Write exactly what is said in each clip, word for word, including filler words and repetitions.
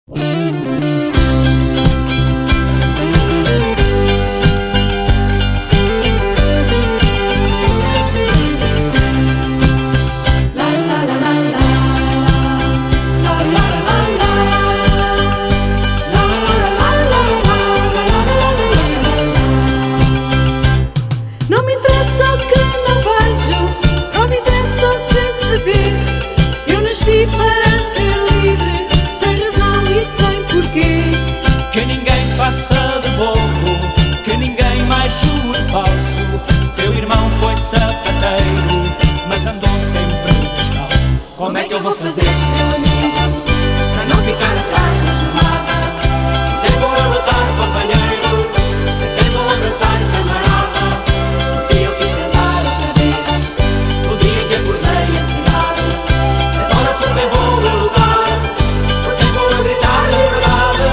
Não me interessa o que não vejo, só me interessa o que se vê. Eu nasci para ser livre, sem razão e sem porquê. Que ninguém faça de bobo, que ninguém mais jure falso. Teu irmão foi sapateiro, mas andou sempre descalço. Como é que eu vou fazer, meu amigo, para não ficar atrás na jornada? De quem vou lutar, companheiro? De quem vou abraçar, camarada? Por ti eu quis cantar outra vez, no dia que acordei a cidade. Agora também vou eu lutar, por quem vou gritar liberdade.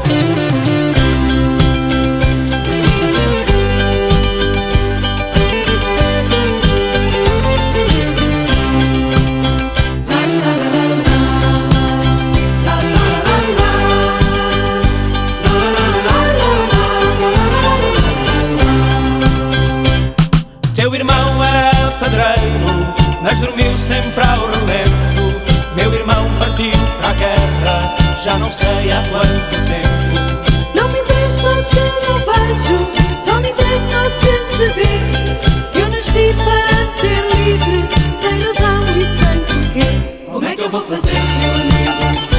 Teu irmão era pedreiro, mas dormiu sempre ao relento. Meu irmão partiu para a guerra, já não sei há quanto tempo. Não me interessa o que não vejo, só me interessa o que se vê. Eu nasci para ser livre, sem razão e sem porquê. Como é que eu vou fazer, meu amigo,